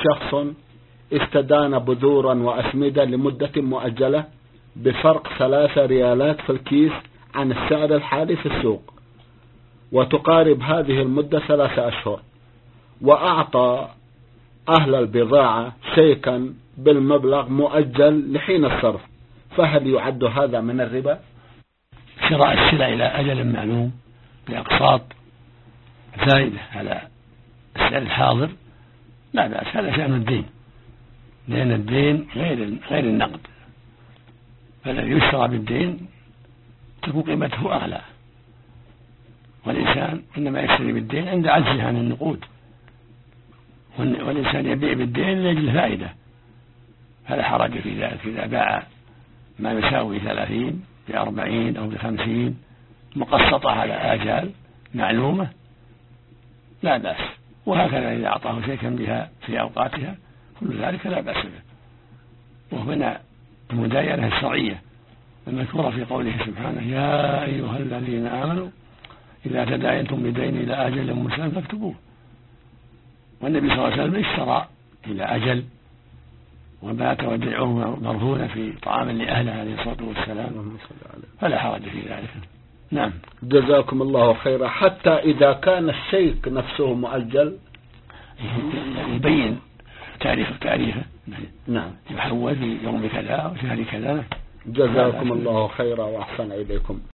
شخص استدان بذورا وأسمدة لمدة مؤجلة بفرق 3 ريالات في الكيس عن السعر الحالي في السوق، وتقارب هذه المدة 3 أشهر، وأعطى أهل البضاعة شيكا بالمبلغ مؤجل لحين الصرف، فهل يعد هذا من الربا؟ شراء السلع إلى أجل معلوم بأقساط زائدة على السعر الحاضر لا بأس، هذا شأن الدين، لأن الدين غير النقد، فالذي يشترى بالدين تكون قيمته أعلى، والإنسان إنما يشتري بالدين عند عجزه عن النقود، والإنسان يبيع بالدين لأجل فائدة، فلا حرج في ذلك إذا باع ما يساوي 30 ب40 أو ب50 مقسطة على آجال معلومة لا بأس، وهكذا إذا أعطاه شيئا بها في أوقاتها كل ذلك لا بأس به. وهنا المداينة الشرعية المذكورة في قوله سبحانه: يا أيها الذين آمنوا إذا تداينتم بدين إلى أجل مسمى فاكتبوه. والنبي صلى الله عليه وسلم اشترى إلى أجل وبات وديعه مرهونة في طعام لأهله عليه الصلاة والسلام، فلا حرج في ذلك. نعم. جزاكم الله خيرا. حتى إذا كان الشيك نفسه مؤجل يبين تاريخه نعم، يحول في يوم كذا وشهر كذا. جزاكم الله خيرا وأحسن إليكم.